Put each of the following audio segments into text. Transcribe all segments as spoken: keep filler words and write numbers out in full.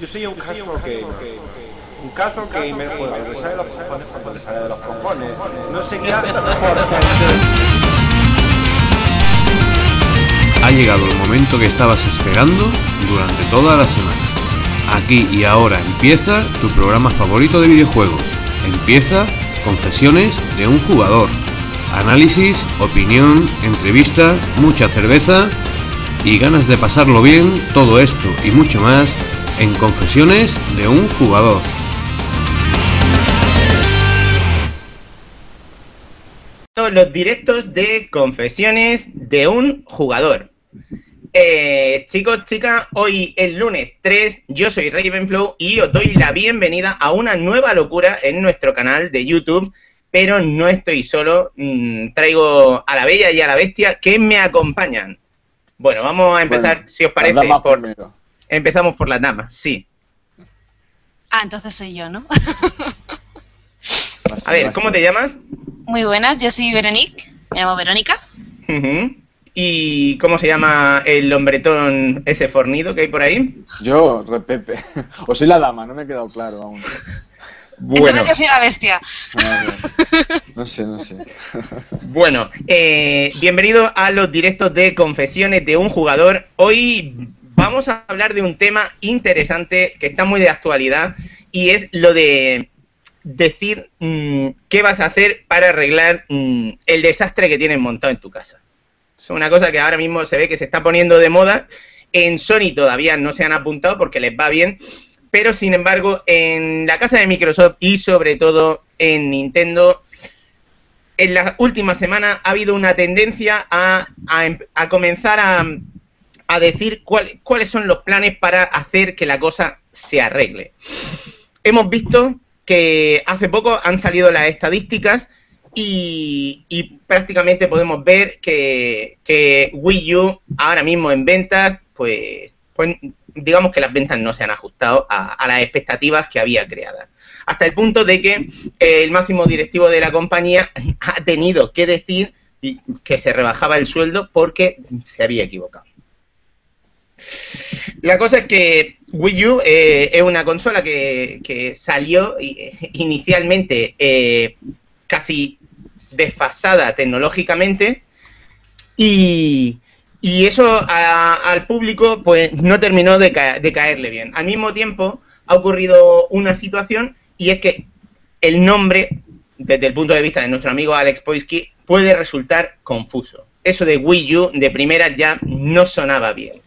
Yo soy un casual gamer. Un casual gamer juega el que sale de los cojones cuando le sale de los cojones. No sé qué hace porque... Ha llegado el momento que estabas esperando durante toda la semana. Aquí y ahora empieza tu programa favorito de videojuegos. Empieza Confesiones de un jugador. Análisis, opinión, entrevistas, mucha cerveza y ganas de pasarlo bien. Todo esto y mucho más en Confesiones de un jugador. Los directos de Confesiones de un jugador. Eh, chicos, chicas, hoy es lunes tres, yo soy Ravenflow y os doy la bienvenida a una nueva locura en nuestro canal de YouTube, pero no estoy solo, mm, traigo a la bella y a la bestia que me acompañan. Bueno, vamos a empezar, bueno, si os parece, por primero. Empezamos por las damas, sí. Ah, entonces soy yo, ¿no? A ver, ¿cómo te llamas? Muy buenas, yo soy Veronique, me llamo Verónica. Uh-huh. ¿Y cómo se llama el hombretón ese fornido que hay por ahí? Yo, Repepe. O soy la dama, no me ha quedado claro aún. Bueno. Entonces yo soy la bestia. Ah, no sé, no sé. Bueno, eh, bienvenido a los directos de Confesiones de un jugador. Hoy vamos a hablar de un tema interesante que está muy de actualidad y es lo de decir mmm, qué vas a hacer para arreglar mmm, el desastre que tienes montado en tu casa. Es una cosa que ahora mismo se ve que se está poniendo de moda. En Sony todavía no se han apuntado porque les va bien, pero sin embargo en la casa de Microsoft y sobre todo en Nintendo, en las últimas semanas ha habido una tendencia a, a, a comenzar a, a decir cuál, cuáles son los planes para hacer que la cosa se arregle. Hemos visto que hace poco han salido las estadísticas y, y prácticamente podemos ver que, que Wii U ahora mismo en ventas, pues, pues digamos que las ventas no se han ajustado a, a las expectativas que había creadas. Hasta el punto de que el máximo directivo de la compañía ha tenido que decir que se rebajaba el sueldo porque se había equivocado. La cosa es que Wii U eh, es una consola que, que salió eh, inicialmente eh, casi desfasada tecnológicamente y, y eso a, al público pues no terminó de, ca de caerle bien. Al mismo tiempo ha ocurrido una situación y es que el nombre, desde el punto de vista de nuestro amigo Alex Poisky, puede resultar confuso. Eso de Wii U de primera ya no sonaba bien.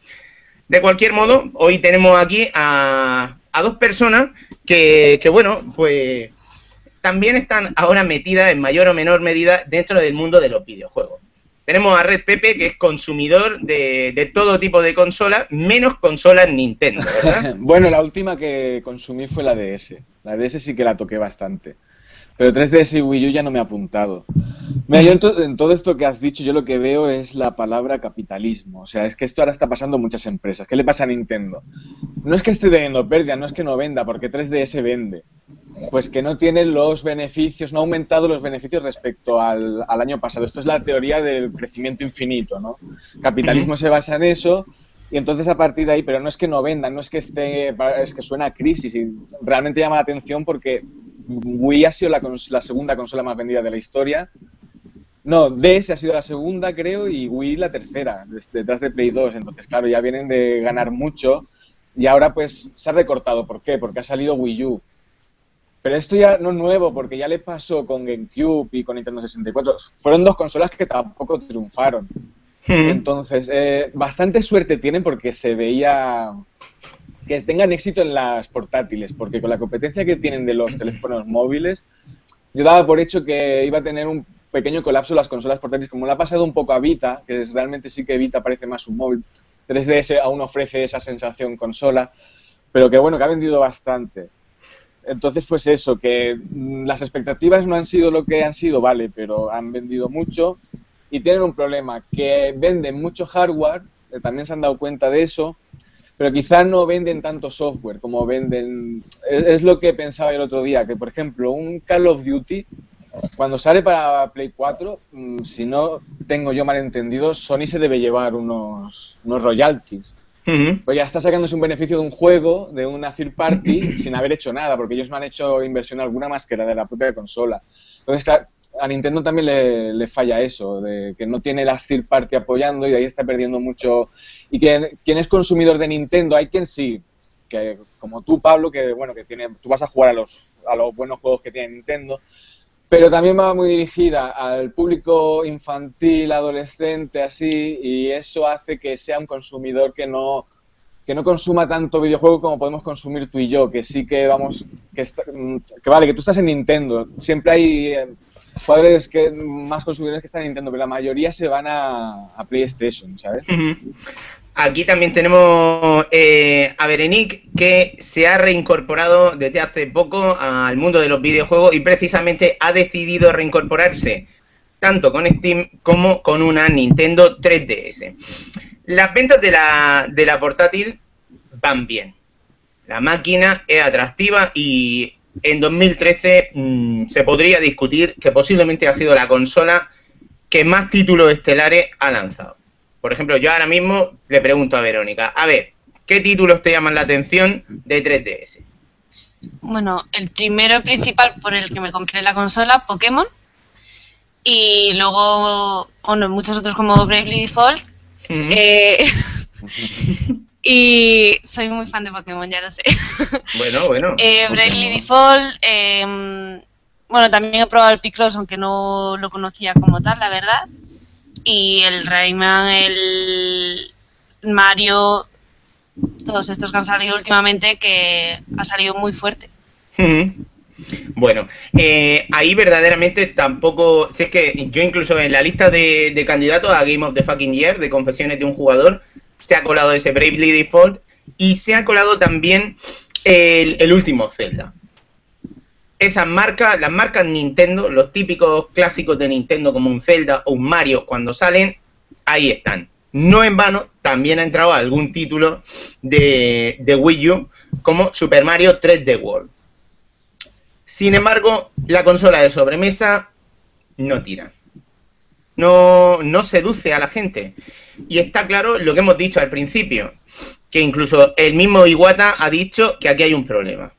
De cualquier modo, hoy tenemos aquí a, a dos personas que, que, bueno, pues también están ahora metidas en mayor o menor medida dentro del mundo de los videojuegos. Tenemos a Red Pepe, que es consumidor de, de todo tipo de consolas, menos consolas Nintendo, ¿verdad? Bueno, la última que consumí fue la D S. La D S sí que la toqué bastante. Pero tres D S y Wii U ya no me he apuntado. Mira, yo en, to en todo esto que has dicho, yo lo que veo es la palabra capitalismo. O sea, es que esto ahora está pasando en muchas empresas. ¿Qué le pasa a Nintendo? No es que esté teniendo pérdida, no es que no venda, porque tres D S vende. Pues que no tiene los beneficios, no ha aumentado los beneficios respecto al, al año pasado. Esto es la teoría del crecimiento infinito, ¿no? Capitalismo se basa en eso. Y entonces a partir de ahí, pero no es que no vendan, no es que esté, es que suena a crisis y realmente llama la atención porque Wii ha sido la, la segunda consola más vendida de la historia. No, D S ha sido la segunda, creo, y Wii la tercera, detrás de Play dos. Entonces, claro, ya vienen de ganar mucho y ahora pues se ha recortado. ¿Por qué? Porque ha salido Wii U. Pero esto ya no es nuevo, porque ya le pasó con GameCube y con Nintendo sesenta y cuatro. Fueron dos consolas que tampoco triunfaron. Entonces, eh, bastante suerte tienen porque se veía que tengan éxito en las portátiles, porque con la competencia que tienen de los teléfonos móviles, yo daba por hecho que iba a tener un pequeño colapso las consolas portátiles, como le ha pasado un poco a Vita, que es, realmente sí que Vita parece más un móvil. tres D S aún ofrece esa sensación consola, pero que bueno, que ha vendido bastante. Entonces, pues eso, que mmm, las expectativas no han sido lo que han sido, vale, pero han vendido mucho. Y tienen un problema, que venden mucho hardware, eh, también se han dado cuenta de eso, pero quizás no venden tanto software como venden... Es, es lo que pensaba el otro día, que por ejemplo un Call of Duty, cuando sale para Play cuatro, mmm, si no tengo yo mal entendido, Sony se debe llevar unos, unos royalties. Uh-huh. Pues ya está sacándose un beneficio de un juego, de una third party, sin haber hecho nada, porque ellos no han hecho inversión alguna más que la de la propia consola. Entonces, claro, a Nintendo también le, le falla eso, de que no tiene la third party apoyando y ahí está perdiendo mucho. Y que quien es consumidor de Nintendo, hay quien sí, que como tú, Pablo, que bueno, que tiene, tú vas a jugar a los, a los buenos juegos que tiene Nintendo, pero también va muy dirigida al público infantil, adolescente, así, y eso hace que sea un consumidor que no, que no consuma tanto videojuego como podemos consumir tú y yo, que sí que vamos, que, está, que vale, que tú estás en Nintendo, siempre hay jugadores que más consumidores que están en Nintendo, pero la mayoría se van a, a PlayStation, ¿sabes? Uh-huh. Aquí también tenemos eh, a Berenic, que se ha reincorporado desde hace poco al mundo de los videojuegos y precisamente ha decidido reincorporarse tanto con Steam como con una Nintendo tres D S. Las ventas de la, de la portátil van bien. La máquina es atractiva y en dos mil trece mmm, se podría discutir que posiblemente ha sido la consola que más títulos estelares ha lanzado. Por ejemplo, yo ahora mismo le pregunto a Verónica, a ver, ¿qué títulos te llaman la atención de tres D S? Bueno, el primero principal por el que me compré la consola, Pokémon, y luego, bueno, muchos otros como Bravely Default, uh-huh. eh, y soy muy fan de Pokémon, ya lo sé. Bueno, bueno. eh, Bravely Default, eh, bueno, también he probado el Picross, aunque no lo conocía como tal, la verdad. Y el Rayman, el Mario, todos estos que han salido últimamente, que ha salido muy fuerte. Uh-huh. Bueno, eh, ahí verdaderamente tampoco, si es que yo incluso en la lista de, de candidatos a Game of the Fucking Year, de confesiones de un jugador, se ha colado ese Bravely Default y se ha colado también el, el último Zelda. Esas marcas, las marcas Nintendo, los típicos clásicos de Nintendo como un Zelda o un Mario cuando salen, ahí están. No en vano, también ha entrado algún título de, de Wii U como Super Mario tres D World. Sin embargo, la consola de sobremesa no tira. No, no seduce a la gente. Y está claro lo que hemos dicho al principio, que incluso el mismo Iwata ha dicho que aquí hay un problema.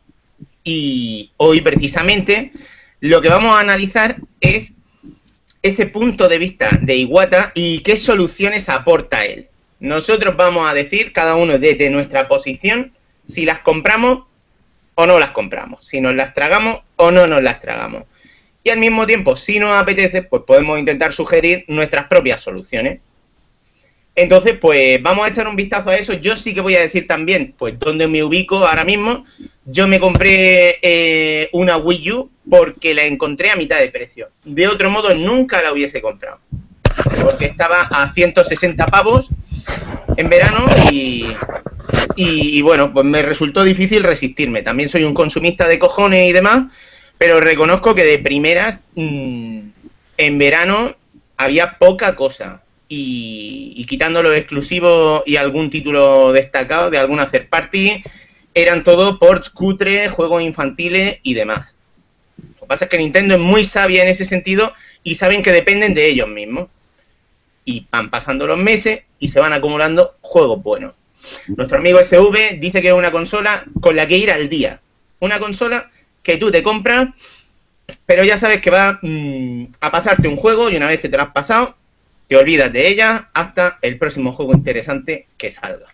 Y hoy precisamente lo que vamos a analizar es ese punto de vista de Iwata y qué soluciones aporta él. Nosotros vamos a decir, cada uno desde nuestra posición, si las compramos o no las compramos, si nos las tragamos o no nos las tragamos. Y al mismo tiempo, si nos apetece, pues podemos intentar sugerir nuestras propias soluciones. Entonces, pues vamos a echar un vistazo a eso. Yo sí que voy a decir también, pues, dónde me ubico ahora mismo. Yo me compré eh, una Wii U porque la encontré a mitad de precio. De otro modo, nunca la hubiese comprado. Porque estaba a ciento sesenta pavos en verano y, y, y, bueno, pues me resultó difícil resistirme. También soy un consumista de cojones y demás, pero reconozco que de primeras, mmm, en verano había poca cosa. Y, y quitando los exclusivos y algún título destacado de alguna third party, eran todo ports cutres, juegos infantiles y demás. Lo que pasa es que Nintendo es muy sabia en ese sentido y saben que dependen de ellos mismos. Y van pasando los meses y se van acumulando juegos buenos. Nuestro amigo S V dice que es una consola con la que ir al día. Una consola que tú te compras, pero ya sabes que va mmm, a pasarte un juego y una vez que te lo has pasado, te olvidas de ella hasta el próximo juego interesante que salga.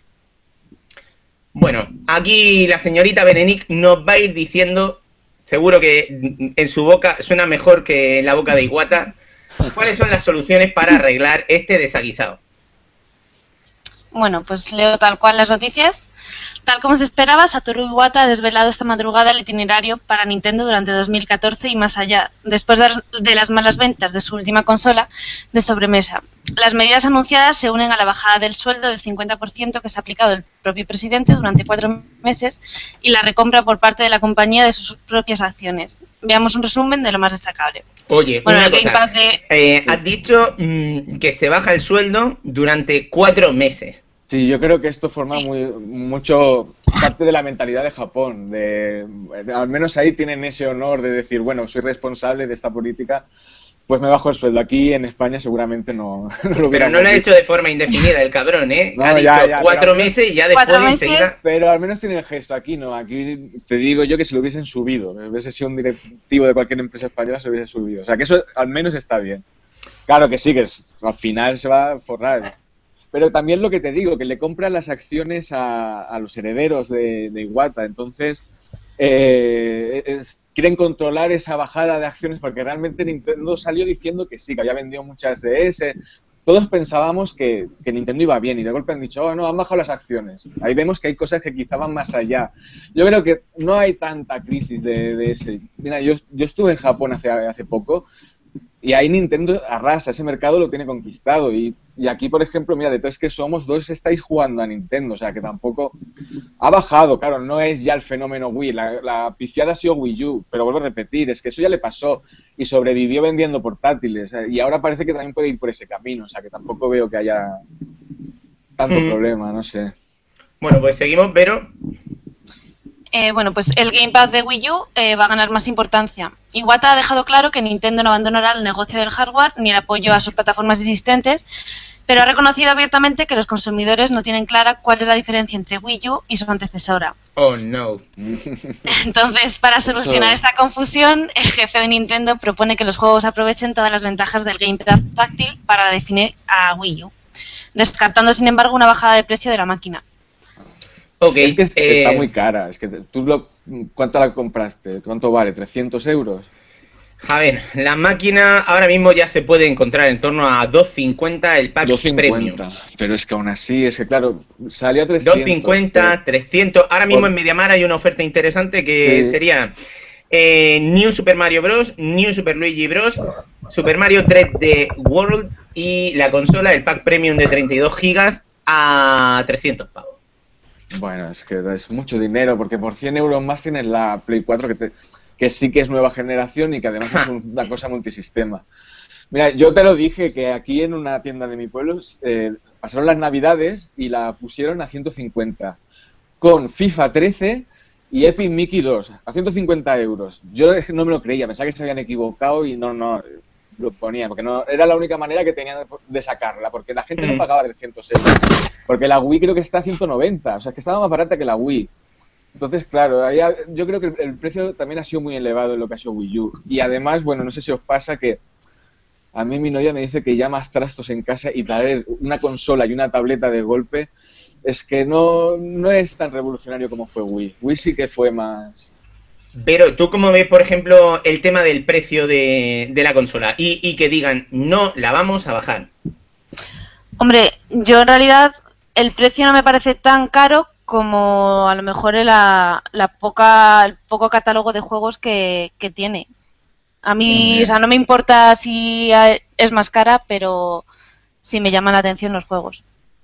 Bueno, aquí la señorita Berenic nos va a ir diciendo, seguro que en su boca suena mejor que en la boca de Iwata, cuáles son las soluciones para arreglar este desaguisado. Bueno, pues leo tal cual las noticias. Tal como se esperaba, Satoru Iwata ha desvelado esta madrugada el itinerario para Nintendo durante dos mil catorce y más allá, después de las malas ventas de su última consola de sobremesa. Las medidas anunciadas se unen a la bajada del sueldo del cincuenta por ciento que se ha aplicado el propio presidente durante cuatro meses y la recompra por parte de la compañía de sus propias acciones. Veamos un resumen de lo más destacable. Oye, bueno, una cosa, de... eh, has dicho mmm, que se baja el sueldo durante cuatro meses. Sí, yo creo que esto forma sí. muy mucho parte de la mentalidad de Japón. De, de, al menos ahí tienen ese honor de decir, bueno, soy responsable de esta política pues me bajo el sueldo. Aquí en España seguramente no, no Sí, lo pero no lo ha hecho de forma indefinida el cabrón, ¿eh? No, ha dicho ya, ya, cuatro pero- meses y ya después ¿Cuatro de meses? enseguida... Pero al menos tiene el gesto. Aquí no, aquí te digo yo que si lo hubiesen subido, hubiese sido un directivo de cualquier empresa española, se hubiese subido. O sea, que eso al menos está bien. Claro que sí, que es- al final se va a forrar. Pero también lo que te digo, que le compran las acciones a, a los herederos de, de Iwata. Entonces, eh, es- quieren controlar esa bajada de acciones porque realmente Nintendo salió diciendo que sí, que había vendido muchas D S. Todos pensábamos que, que Nintendo iba bien y de golpe han dicho, oh, no, han bajado las acciones. Ahí vemos que hay cosas que quizá van más allá. Yo creo que no hay tanta crisis de, de ese. Mira, yo, yo estuve en Japón hace, hace poco y ahí Nintendo arrasa, ese mercado lo tiene conquistado. Y, y aquí, por ejemplo, mira, de tres que somos, dos estáis jugando a Nintendo, o sea que tampoco ha bajado. Claro, no es ya el fenómeno Wii, la, la pifiada ha sido Wii U, pero vuelvo a repetir, es que eso ya le pasó y sobrevivió vendiendo portátiles. eh, Y ahora parece que también puede ir por ese camino, o sea que tampoco veo que haya tanto Mm. problema, no sé. Bueno, pues seguimos, pero... Eh, bueno, pues el Gamepad de Wii U eh, va a ganar más importancia. Iwata ha dejado claro que Nintendo no abandonará el negocio del hardware ni el apoyo a sus plataformas existentes, pero ha reconocido abiertamente que los consumidores no tienen clara cuál es la diferencia entre Wii U y su antecesora. Oh, no. Entonces, para solucionar Eso- esta confusión, el jefe de Nintendo propone que los juegos aprovechen todas las ventajas del Gamepad táctil para definir a Wii U, descartando, sin embargo, una bajada de precio de la máquina. Ok, Es que es- eh, está muy cara, es que te- tú lo, ¿cuánto la compraste? ¿Cuánto vale? ¿trescientos euros? a ver, la máquina ahora mismo ya se puede encontrar en torno a dos cincuenta el pack premium. doscientos cincuenta, pero es que aún así, es que claro, salió a trescientos. dos cincuenta, trescientos. Ahora mismo Por- en MediaMarkt hay una oferta interesante que Sí. sería eh, New Super Mario Bros., New Super Luigi Bros., Super Mario tres D World y la consola, el pack premium de treinta y dos gigas a trescientos pavos. pero- Bueno, es que es mucho dinero, porque por cien euros más tienes la Play cuatro, que, te- que sí que es nueva generación y que además es un- una cosa multisistema. Mira, yo te lo dije, que aquí en una tienda de mi pueblo eh, pasaron las navidades y la pusieron a ciento cincuenta, con FIFA trece y Epic Mickey dos, a ciento cincuenta euros. Yo no me lo creía, pensaba que se habían equivocado y no, no, lo ponía, porque no era la única manera que tenían de sacarla, porque la gente no Mm. pagaba trescientos euros, porque la Wii creo que está a ciento noventa, o sea, que estaba más barata que la Wii. Entonces, claro, ahí ha- yo creo que el, el precio también ha sido muy elevado en lo que ha sido Wii U. Y además, bueno, no sé si os pasa que a mí mi novia me dice que ya más trastos en casa y traer una consola y una tableta de golpe es que no, no es tan revolucionario como fue Wii. Wii sí que fue más... Pero tú cómo ves, por ejemplo, el tema del precio de, de la consola y, y que digan, no la vamos a bajar. Hombre, yo en realidad el precio no me parece tan caro como a lo mejor la, la poca, el poco catálogo de juegos que, que tiene. A mí, Bien. o sea, no me importa si eh, es más cara, pero sí me llaman la atención los juegos.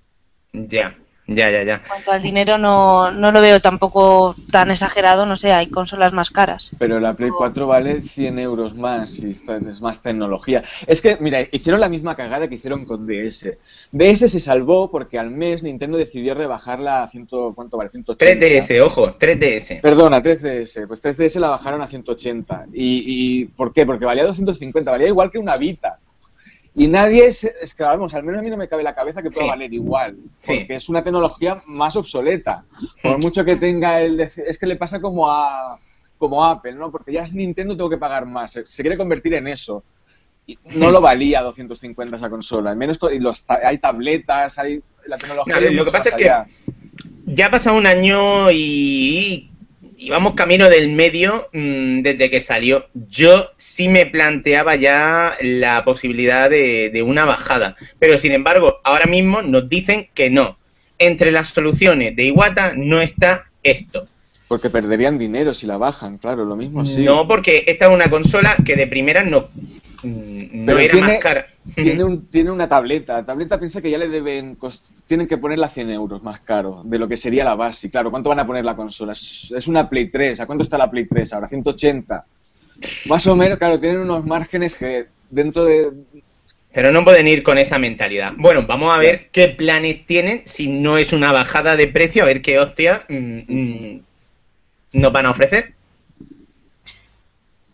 Ya, ya, ya, ya. En cuanto al dinero no, no lo veo tampoco tan exagerado, no sé, hay consolas más caras. Pero la Play cuatro vale cien euros más y está- es más tecnología. Es que, mira, hicieron la misma cagada que hicieron con D S. D S se salvó porque al mes Nintendo decidió rebajarla a ciento, ¿cuánto vale? ciento ochenta. tres D S, ojo, tres D S. Perdona, tres D S. Pues tres D S la bajaron a ciento ochenta. ¿Y, y por qué? Porque valía doscientos cincuenta, valía igual que una Vita. Y nadie, se, es que vamos, al menos a mí no me cabe la cabeza que pueda Sí. valer igual. Sí. Porque es una tecnología más obsoleta. Por mucho que tenga el... de- Es que le pasa como a, como a Apple, ¿no? Porque ya es Nintendo, tengo que pagar más. Se, se quiere convertir en eso. Y no lo valía doscientos cincuenta esa consola. Al menos con- y los, ta- hay tabletas, hay... La tecnología No, es lo mucho que pasa más es que allá. ya ha pasado un año y, y vamos camino del medio mmm, desde que salió. Yo sí me planteaba ya la posibilidad de, de una bajada, pero sin embargo ahora mismo nos dicen que no. Entre las soluciones de Iwata no está esto. Porque perderían dinero si la bajan, claro, lo mismo sí. No, porque esta es una consola que de primera no, mm, no Pero era tiene- más cara. Tiene, un, tiene una tableta. La tableta piensa que ya le deben. cost- Tienen que ponerla cien euros más caro de lo que sería la base. Y claro, ¿cuánto van a poner la consola? Es, es una Play tres. ¿A cuánto está la Play tres ahora? ciento ochenta. Más o menos, claro, tienen unos márgenes que dentro de. Pero no pueden ir con esa mentalidad. Bueno, vamos a ver qué planes tienen si no es una bajada de precio, a ver qué hostia mm, mm, nos van a ofrecer.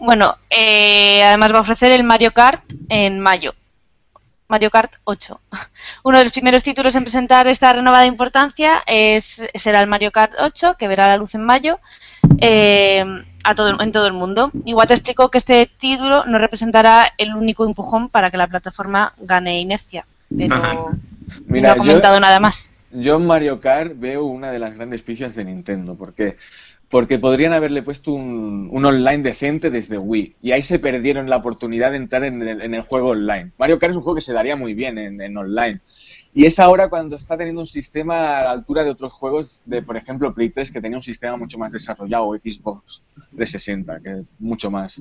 Bueno, eh, además va a ofrecer el Mario Kart en mayo. Mario Kart ocho. Uno de los primeros títulos en presentar esta renovada importancia es, será el Mario Kart ocho, que verá la luz en mayo eh, a todo, en todo el mundo. Iwata explicó que este título no representará el único empujón para que la plataforma gane inercia, pero Mira, no ha comentado yo, nada más. Yo en Mario Kart veo una de las grandes pifias de Nintendo, porque porque podrían haberle puesto un, un online decente desde Wii, y ahí se perdieron la oportunidad de entrar en el, en el juego online. Mario Kart es un juego que se daría muy bien en, en online, y es ahora cuando está teniendo un sistema a la altura de otros juegos de, por ejemplo, Play tres, que tenía un sistema mucho más desarrollado, o Xbox trescientos sesenta, que mucho más.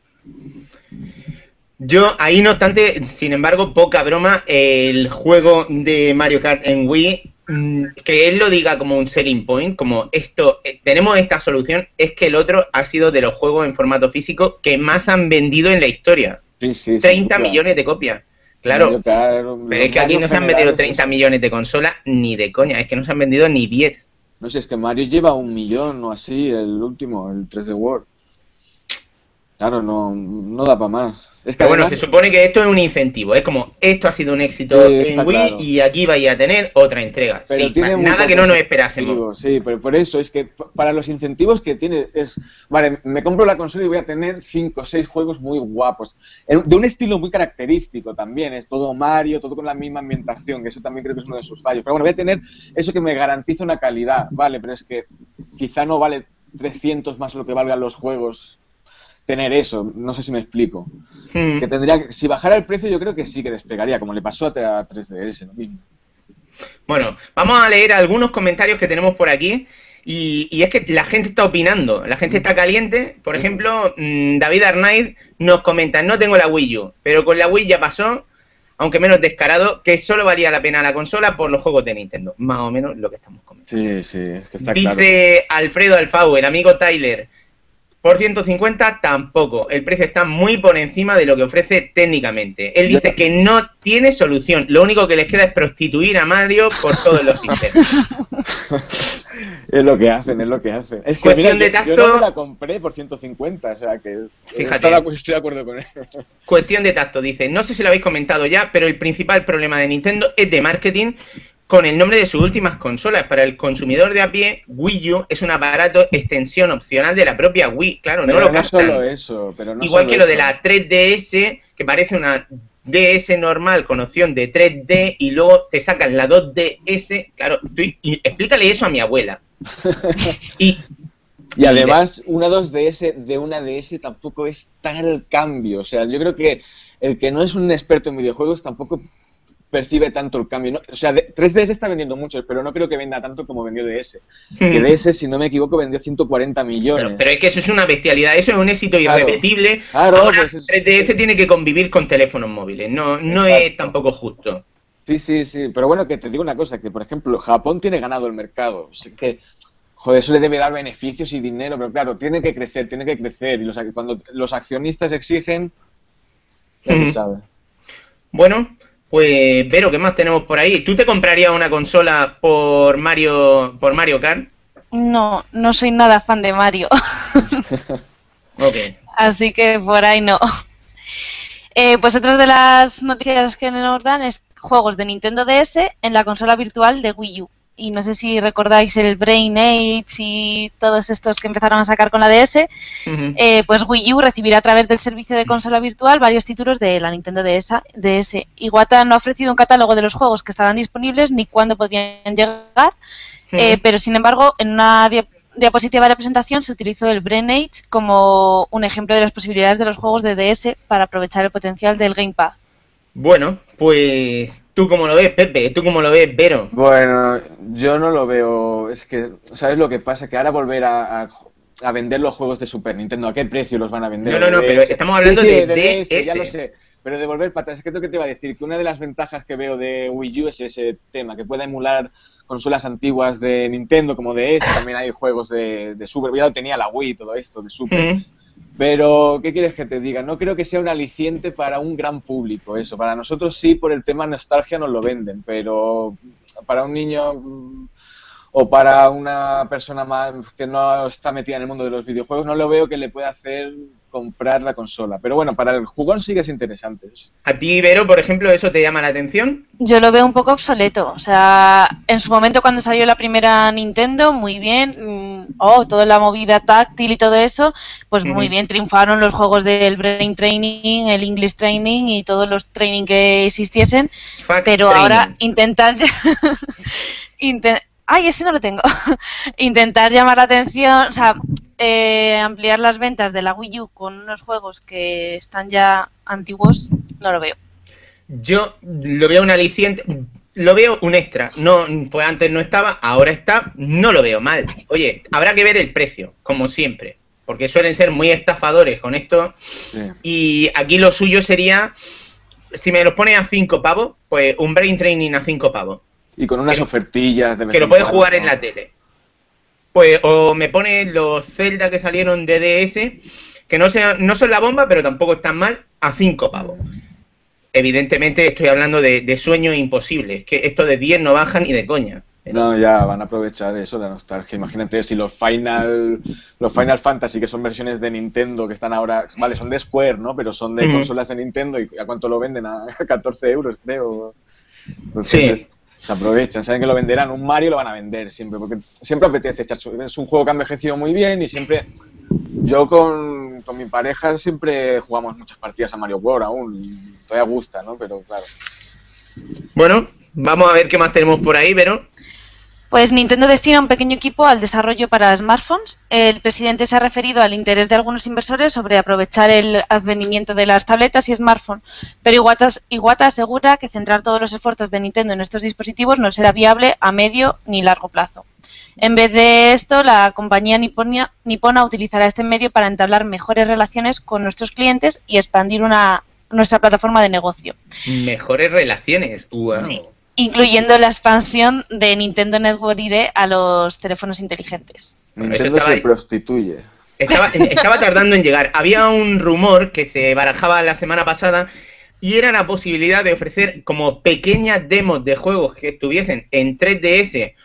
Yo, ahí no obstante, sin embargo, poca broma, el juego de Mario Kart en Wii, que él lo diga como un selling point, como esto, eh, tenemos esta solución, es que el otro ha sido de los juegos en formato físico que más han vendido en la historia. Sí, sí, treinta sí, claro. millones de copias. Claro, Claro, pero es que aquí no se han vendido treinta millones de consolas ni de coña, es que no se han vendido ni diez. No sé, es que Mario lleva un millón o así, el último, el tres D World. Claro, no, no da para más. Es que Pero bueno, además, se supone que esto es un incentivo, es como, esto ha sido un éxito Sí, en está Wii claro. y aquí vais a tener otra entrega. pero Sí, tiene muy nada que pocos no nos esperásemos. incentivos, Sí, pero por eso, es que p- para los incentivos que tiene es, vale, me compro la consola y voy a tener cinco o seis juegos muy guapos, en- de un estilo muy característico también, es todo Mario, todo con la misma ambientación, que eso también creo que es uno de sus fallos. Pero bueno, voy a tener eso que me garantiza una calidad, vale, pero es que quizá no vale trescientos más lo que valgan los juegos tener eso, no sé si me explico. Hmm. Que tendría que, si bajara el precio, yo creo que sí que despegaría, como le pasó a, a tres D S, lo mismo. Bueno, vamos a leer algunos comentarios que tenemos por aquí. Y, y es que la gente está opinando, la gente está caliente. Por ejemplo, mmm, David Arnaiz nos comenta: no tengo la Wii U, pero con la Wii ya pasó, aunque menos descarado, que solo valía la pena la consola por los juegos de Nintendo. Más o menos lo que estamos comentando. Sí, sí, es que está Dice claro. Alfredo Alfau, el amigo Tyler: por ciento cincuenta tampoco, el precio está muy por encima de lo que ofrece técnicamente. Él dice que no tiene solución, lo único que les queda es prostituir a Mario por todos los sistemas. Es lo que hacen, es lo que hacen. Es que, Cuestión mira, de yo- tacto- Yo no me la compré por ciento cincuenta, o sea que Fíjate. está de- estoy de acuerdo con él. Cuestión de tacto, dice: no sé si lo habéis comentado ya, pero el principal problema de Nintendo es de marketing con el nombre de sus últimas consolas. Para el consumidor de a pie, Wii U es un aparato extensión opcional de la propia Wii. Claro, Pero no lo no captan. solo eso, pero no Igual solo que lo de eso. la tres D S, que parece una D S normal con opción de tres D y luego te sacan la dos D S. Claro, tú, y explícale eso a mi abuela. Y Y además, una dos D S de una D S tampoco es tan el cambio. O sea, yo creo que el que no es un experto en videojuegos tampoco percibe tanto el cambio. No, o sea, de- tres D S está vendiendo mucho, pero no creo que venda tanto como vendió D S. Que D S, si no me equivoco, vendió ciento cuarenta millones. Pero, pero es que eso es una bestialidad, eso es un éxito Claro. irrepetible. Claro, Ahora, pues es- tres D S tiene que convivir con teléfonos móviles, no, no es Exacto. tampoco justo. Sí, sí, sí. Pero bueno, que te digo una cosa, que por ejemplo, Japón tiene ganado el mercado. O sea, que, joder, eso le debe dar beneficios y dinero, pero claro, tiene que crecer, tiene que crecer. Y los, cuando los accionistas exigen, ya se Ujú. sabe. Bueno, pues Vero, ¿qué más tenemos por ahí? ¿Tú te comprarías una consola por Mario, por Mario Kart? No, no soy nada fan de Mario. Ok. Así que por ahí no. Eh, pues otras de las noticias que nos dan es juegos de Nintendo D S en la consola virtual de Wii U. Y no sé si recordáis el Brain Age y todos estos que empezaron a sacar con la D S. Ujú. Eh, pues Wii U recibirá a través del servicio de consola virtual varios títulos de la Nintendo D S. D S. Iwata no ha ofrecido un catálogo de los juegos que estarán disponibles ni cuándo podrían llegar, eh, Ujú. pero sin embargo en una dia- diapositiva de la presentación se utilizó el Brain Age como un ejemplo de las posibilidades de los juegos de D S para aprovechar el potencial del Gamepad. Bueno, pues ¿tú cómo lo ves, Pepe? ¿Tú cómo lo ves, Vero? Bueno, yo no lo veo. Es que, ¿sabes lo que pasa? Que ahora volver a, a, a vender los juegos de Super Nintendo, ¿a qué precio los van a vender? No, no, no, De pero D S. estamos hablando Sí, sí, de D S, D S. ya lo sé. Pero de volver para atrás, es que es lo que te iba a decir, que una de las ventajas que veo de Wii U es ese tema, que pueda emular consolas antiguas de Nintendo como D S, también hay juegos de, de Super, ya lo tenía la Wii y todo esto, de Super. Ujú. Pero, ¿qué quieres que te diga? No creo que sea un aliciente para un gran público eso. Para nosotros sí, por el tema nostalgia nos lo venden, pero para un niño mm, o para una persona más que no está metida en el mundo de los videojuegos, no lo veo que le pueda hacer comprar la consola. Pero bueno, para el jugón sí que es interesante. ¿A ti, Vero, por ejemplo, eso te llama la atención? Yo lo veo un poco obsoleto. O sea, en su momento cuando salió la primera Nintendo, muy bien. Oh, toda la movida táctil y todo eso, pues muy uh-huh. bien. Triunfaron los juegos del Brain Training, el English Training y todos los training que existiesen. Fact pero training. Ahora intentar... Intent... Ay, ese no lo tengo. Intentar llamar la atención, o sea, eh, ampliar las ventas de la Wii U con unos juegos que están ya antiguos, no lo veo. Yo lo veo un aliciente, lo veo un extra. No, pues antes no estaba, ahora está, no lo veo mal. Oye, habrá que ver el precio, como siempre, porque suelen ser muy estafadores con esto. Sí. Y aquí lo suyo sería, si me los pones a cinco pavos, pues un Brain Training a cinco pavos. Y con unas que, ofertillas de que lo puedes jugar, ¿no?, en la tele. Pues o me pones los Zelda que salieron de D S, que no sean, no son la bomba, pero tampoco están mal, a cinco pavos. Evidentemente estoy hablando de, de sueños imposibles, que esto de diez no baja ni de coña. Pero... No, ya van a aprovechar eso, la nostalgia. Imagínate si los Final los Final Fantasy, que son versiones de Nintendo, que están ahora, vale, son de Square, ¿no? Pero son de mm. consolas de Nintendo, y ¿a cuánto lo venden? A catorce euros, creo. Entonces, sí. Se aprovechan, saben que lo venderán. Un Mario lo van a vender siempre, porque siempre apetece echar. Es un juego que ha envejecido muy bien y siempre... Yo con, con mi pareja siempre jugamos muchas partidas a Mario World aún, y todavía gusta, ¿no? Pero claro. Bueno, vamos a ver qué más tenemos por ahí, Vero. Pues Nintendo destina un pequeño equipo al desarrollo para smartphones. El presidente se ha referido al interés de algunos inversores sobre aprovechar el advenimiento de las tabletas y smartphones, pero Iwata, Iwata asegura que centrar todos los esfuerzos de Nintendo en estos dispositivos no será viable a medio ni largo plazo. En vez de esto, la compañía nipona, nipona utilizará este medio para entablar mejores relaciones con nuestros clientes y expandir una, nuestra plataforma de negocio. Mejores relaciones, wow. Sí. Incluyendo la expansión de Nintendo Network I D a los teléfonos inteligentes. Nintendo se prostituye. Estaba, estaba tardando en llegar. Había un rumor que se barajaba la semana pasada y era la posibilidad de ofrecer como pequeñas demos de juegos que estuviesen en tres D S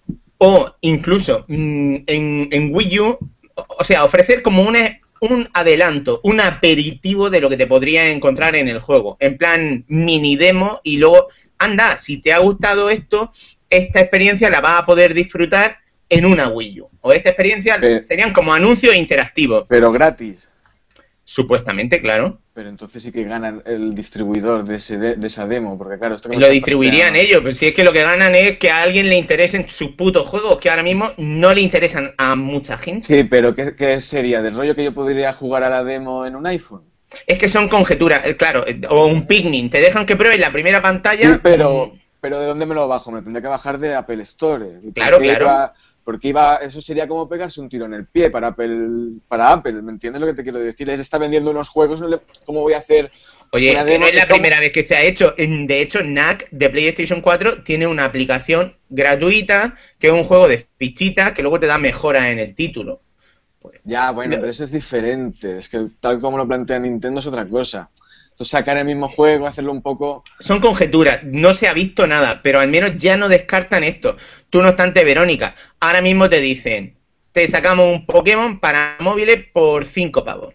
o incluso en, en Wii U. O sea, ofrecer como una, un adelanto, un aperitivo de lo que te podría encontrar en el juego. En plan mini demo y luego... Anda, si te ha gustado esto, esta experiencia la vas a poder disfrutar en una Wii U. O esta experiencia eh, serían como anuncios interactivos. Pero gratis. Supuestamente, claro. Pero entonces sí que ganan el distribuidor de, ese de, de esa demo, porque claro... Esto que lo distribuirían planteando... ellos, pero si es que lo que ganan es que a alguien le interesen sus putos juegos, que ahora mismo no le interesan a mucha gente. Sí, pero ¿qué, qué sería? ¿Del rollo que yo podría jugar a la demo en un iPhone? Es que son conjeturas, claro, o un Pikmin, te dejan que pruebes la primera pantalla. Sí, pero, pero ¿de dónde me lo bajo? Me lo tendría que bajar de Apple Store. Claro, claro. Iba, porque iba, eso sería como pegarse un tiro en el pie para Apple, para Apple, ¿me entiendes lo que te quiero decir? Les está vendiendo unos juegos, ¿cómo voy a hacer? Oye, que no es la como... primera vez que se ha hecho. De hecho, N A C de PlayStation cuatro tiene una aplicación gratuita que es un juego de fichitas que luego te da mejoras en el título. Ya, bueno, pero eso es diferente. Es que tal como lo plantea Nintendo es otra cosa. Entonces sacar el mismo juego, hacerlo un poco... Son conjeturas, no se ha visto nada, pero al menos ya no descartan esto. Tú no obstante, Verónica, ahora mismo te dicen, te sacamos un Pokémon para móviles por cinco pavos.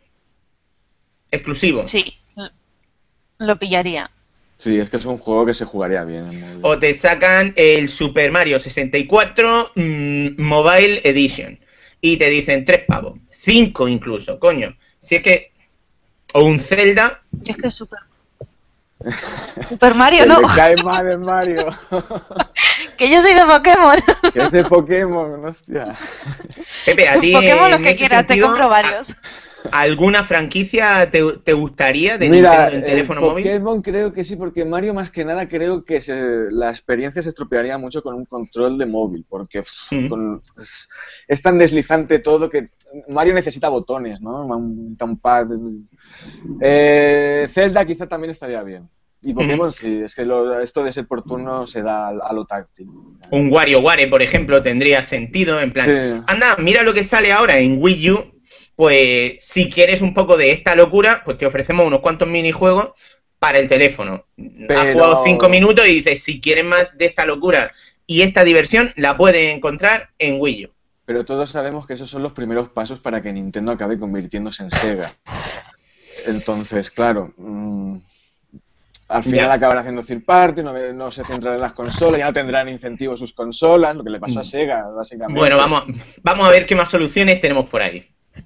Exclusivo. Sí, lo pillaría. Sí, es que es un juego que se jugaría bien. En móvil. O te sacan el Super Mario sesenta y cuatro mmm, Mobile Edition. Y te dicen tres pavos, cinco incluso, coño. Si es que... O un Zelda... Es que es Super... Super Mario, ¿no? Me cae mal el Mario. Que yo soy de Pokémon. Que es de Pokémon, hostia. Pepe, a ti... Pokémon lo que quieras, te compro varios. A... ¿Alguna franquicia te, te gustaría de Mira, Nintendo en teléfono el móvil? Pokémon creo que sí, porque Mario más que nada creo que se, la experiencia se estropearía mucho con un control de móvil, porque mm. con, es, es tan deslizante todo que Mario necesita botones, ¿no? Un touchpad. Eh, Zelda quizá también estaría bien. Y Pokémon mm. sí, es que lo, esto de ser por turno se da a, a lo táctil. Un WarioWare, por ejemplo, tendría sentido, en plan, sí. Anda, mira lo que sale ahora en Wii U. Pues si quieres un poco de esta locura, pues te ofrecemos unos cuantos minijuegos para el teléfono. Pero... Has jugado cinco minutos y dices, si quieres más de esta locura y esta diversión la pueden encontrar en Wii U. Pero todos sabemos que esos son los primeros pasos para que Nintendo acabe convirtiéndose en Sega. Entonces, claro, mmm, al final Ya. acabará haciendo third party, no, no se centrarán en las consolas, ya no tendrán incentivos sus consolas, lo que le pasó a Sega, básicamente. Bueno, vamos, vamos a ver qué más soluciones tenemos por ahí.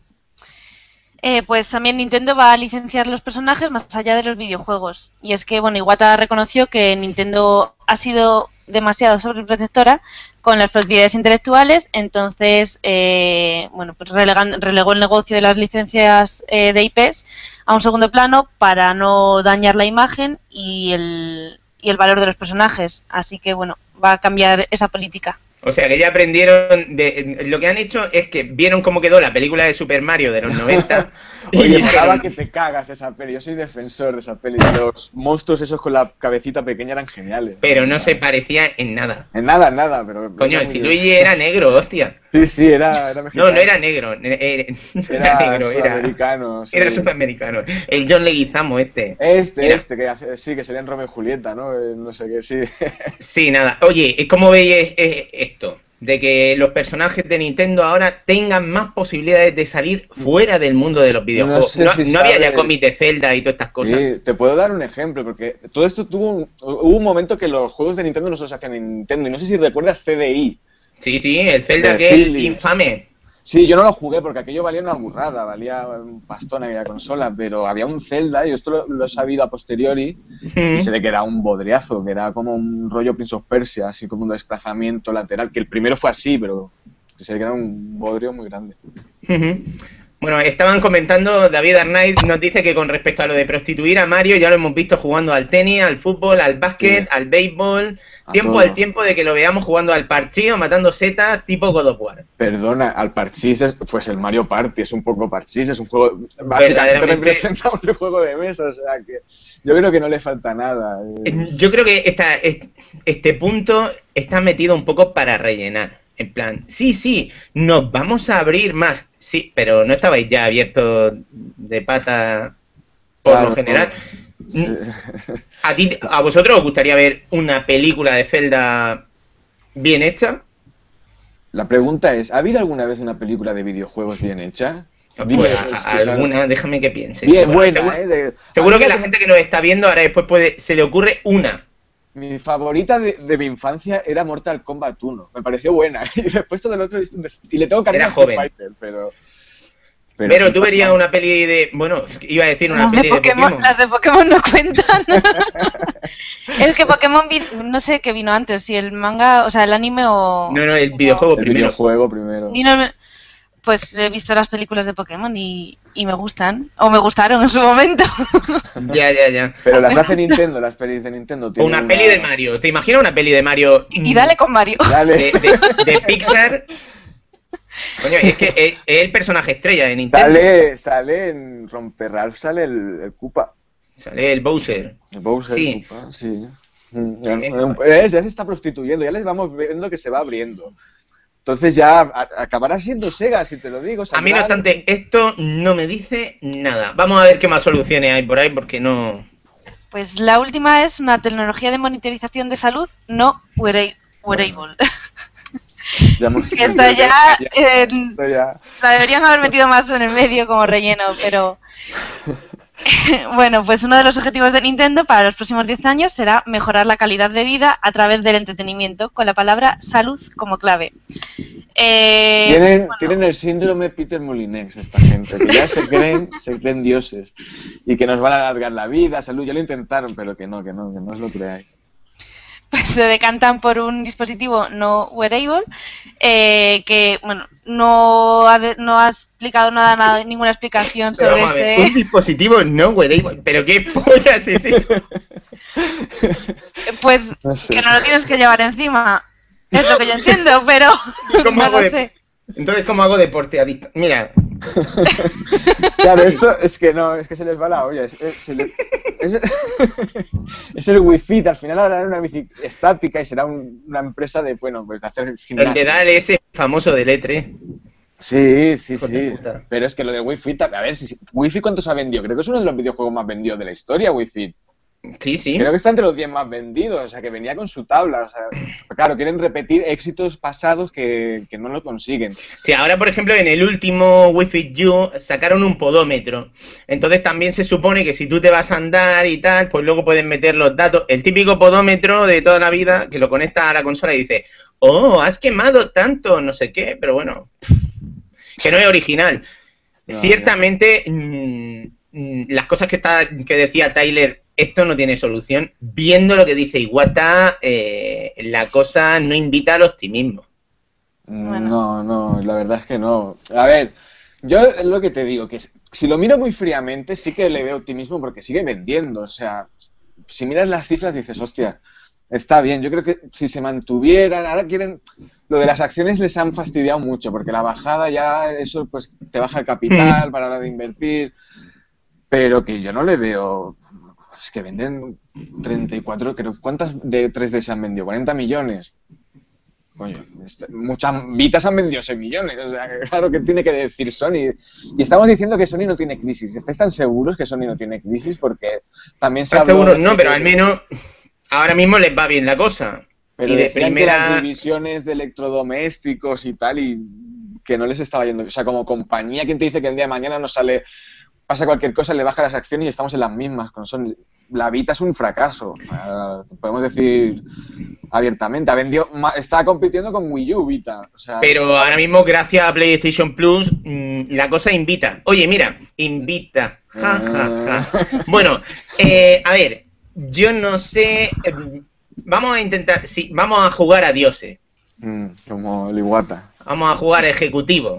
Eh, pues también Nintendo va a licenciar los personajes más allá de los videojuegos. Y es que, bueno, Iwata reconoció que Nintendo ha sido demasiado sobreprotectora con las propiedades intelectuales, entonces, eh, bueno, pues relegan, relegó el negocio de las licencias eh, de I Pes a un segundo plano para no dañar la imagen y el, y el valor de los personajes. Así que, bueno, va a cambiar esa política. O sea, que ya aprendieron, de, lo que han hecho es que vieron cómo quedó la película de Super Mario de los noventa. y Oye, dijeron, molaba que te cagas esa peli, yo soy defensor de esa peli. Los monstruos esos con la cabecita pequeña eran geniales. pero no se parecía en nada. En nada, en nada, pero... Coño, era si muy Luigi era negro, hostia. Sí, sí, era, era mexicano. No, no era negro, era, no era Era negro, era, sudamericano, sí. era sudamericano. El John Leguizamo este. Este, Era- este, que hace, sí, que serían Romeo y Julieta, ¿no? Eh, no sé qué, sí. Sí, nada. Oye, ¿cómo veis eh, esto? De que los personajes de Nintendo ahora tengan más posibilidades de salir fuera del mundo de los videojuegos. sé No, si no había ya sabes. cómics de Zelda y todas estas cosas. Sí, te puedo dar un ejemplo, porque todo esto tuvo un, hubo un momento que los juegos de Nintendo no se los hacían en Nintendo, y no sé si recuerdas C D I. Sí, sí, el Zelda De que es Philips. infame. Sí, yo no lo jugué porque aquello valía una burrada, valía un pastón aquella consola, pero había un Zelda, y esto lo, lo he sabido a posteriori, y se ve que era un bodriazo, que era como un rollo Prince of Persia, así como un desplazamiento lateral, que el primero fue así, pero se ve que era un bodrio muy grande. Ujú. Bueno, estaban comentando, David Arnaiz nos dice que con respecto a lo de prostituir a Mario, ya lo hemos visto jugando al tenis, al fútbol, al básquet, Sí. al béisbol, A tiempo todo. al tiempo de que lo veamos jugando al parchís, matando setas, tipo God of War. Perdona, al parchís es, pues el Mario Party es un poco parchís, es un juego, básicamente Verdaderamente. representa un juego de mesa, o sea que yo creo que no le falta nada. eh. Yo creo que esta, est- este punto está metido un poco para rellenar. En plan, sí, sí, nos vamos a abrir más. Sí, pero no estabais ya abiertos de pata por Claro, lo general. claro. ¿A ti, a vosotros os gustaría ver una película de Zelda bien hecha? La pregunta es, ¿ha habido alguna vez una película de videojuegos bien hecha? Dime, Pues, es que, a- alguna, déjame que piense. Bien, Bueno, buena, seguro, ¿eh? De- seguro a mí que la la gente que nos está viendo ahora después puede, se le ocurre una. Mi favorita de, de mi infancia era Mortal Kombat uno. Me pareció buena. Y después todo el otro es un des- y le tengo cariño Era a Street joven. Fighter, pero... Pero, sí, tú verías una peli de... Bueno, iba a decir una Las de peli de Pokémon, Pokémon. las de Pokémon no cuentan. Es que Pokémon, vi- no sé qué vino antes, si el manga, o sea, el anime o... No, no, el videojuego El primero. videojuego primero. Vino, pues he visto las películas de Pokémon y, y me gustan, o me gustaron en su momento. Ya, ya, ya. Pero las hace Nintendo, las pelis de Nintendo. O tienen una peli de Mario. ¿Te imaginas una peli de Mario Y dale con Mario. Dale. de, de- de Pixar? Coño, es que es, es el personaje estrella de Nintendo. Sale, sale en Romper Ralph, sale el, el Koopa. Sale el Bowser. El Bowser, Sí. el Koopa, sí. Mm, Sí. Ya, eh, ya se está prostituyendo, ya les vamos viendo que se va abriendo. Entonces ya a- acabará siendo Sega, si te lo digo. A mí, no saldrá- obstante, esto no me dice nada. Vamos a ver qué más soluciones hay por ahí, porque no... Pues la última es una tecnología de monitorización de salud no weara- wearable. Ya hemos- Que está ya, eh, Esto ya- la deberían haber metido más en el medio como relleno, pero... Bueno, pues uno de los objetivos de Nintendo para los próximos diez años será mejorar la calidad de vida a través del entretenimiento, con la palabra salud como clave. Eh, Tienen, bueno, tienen el síndrome Peter Molinex esta gente, que ya se creen, se creen dioses y que nos van a alargar la vida, salud, ya lo intentaron, pero que no, que no, que no os lo creáis. pues se decantan por un dispositivo no wearable eh, que, bueno, no ha, de- no ha explicado nada, nada, ninguna explicación Pero sobre vamos a ver, este... un dispositivo no wearable. ¿Pero qué pollas es eso? Pues No sé. que no lo tienes que llevar encima. Es lo que yo entiendo, pero ¿Y cómo no hago lo de- sé. Entonces, ¿cómo hago deporte adicto? Mira, Claro, esto es que no, es que se les va la olla. Es, es- se le- es- es el Wii Fit, al final harán una bici estática y será un- una empresa de, bueno, pues de hacer gimnasio. el de Dale, ese famoso del E tres. Sí, sí, Hijo de sí. puta. Pero es que lo de Wii Fit, a ver, si, si- Wii Fit ¿cuántos ha vendido? Creo que es uno de los videojuegos más vendidos de la historia, Wii Fit. Sí, sí. Creo que está entre los diez más vendidos, o sea, que venía con su tabla. O sea, claro, quieren repetir éxitos pasados que, que no lo consiguen. Sí, ahora, por ejemplo, en el último Wii Fit U sacaron un podómetro. Entonces también se supone que si tú te vas a andar y tal, pues luego puedes meter los datos. El típico podómetro de toda la vida que lo conectas a la consola y dice, oh, has quemado tanto, no sé qué, pero bueno, que no es original. No, Ciertamente, no. Mmm, las cosas que, está, que decía Tyler, esto no tiene solución. Viendo lo que dice Iwata, eh, la cosa no invita al optimismo. Bueno. No, no, la verdad es que no. A ver, yo es lo que te digo, que si lo miro muy fríamente, sí que le veo optimismo porque sigue vendiendo. O sea, si miras las cifras dices, hostia, está bien. Yo creo que si se mantuvieran, ahora quieren... Lo de las acciones les han fastidiado mucho porque la bajada ya, eso pues te baja el capital para la hora de invertir. Pero que yo no le veo... Es que venden treinta y cuatro, creo. ¿Cuántas de tres D se han vendido? ¿cuarenta millones? Coño, muchas Vitas han vendido seis millones. O sea, claro que tiene que decir Sony. Y estamos diciendo que Sony no tiene crisis. ¿Estáis tan seguros que Sony no tiene crisis? Porque también se ¿Están seguros? No, pero al menos ahora mismo les va bien la cosa. Pero y de primera... que las divisiones de electrodomésticos y tal, y que no les estaba yendo. O sea, como compañía, ¿quién te dice que el día de mañana no sale... Pasa cualquier cosa, le baja las acciones y estamos en las mismas. Con Sony. La Vita es un fracaso, uh, podemos decir abiertamente. Ha vendido, está compitiendo con Wii U Vita. O sea, pero ahora mismo, gracias a PlayStation Plus, mmm, la cosa invita. Oye, mira, invita. Ja, ja, ja. Bueno, eh, a ver, yo no sé. Eh, vamos a intentar. Sí, vamos a jugar a dioses. Mm, como el Iwata. Vamos a jugar a ejecutivo.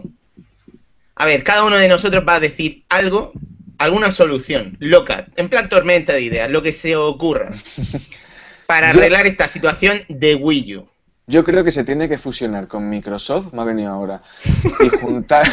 A ver, cada uno de nosotros va a decir algo, alguna solución, loca, en plan tormenta de ideas, lo que se ocurra, para arreglar yo, esta situación de Wii U. Yo creo que se tiene que fusionar con Microsoft, me ha venido ahora, y juntar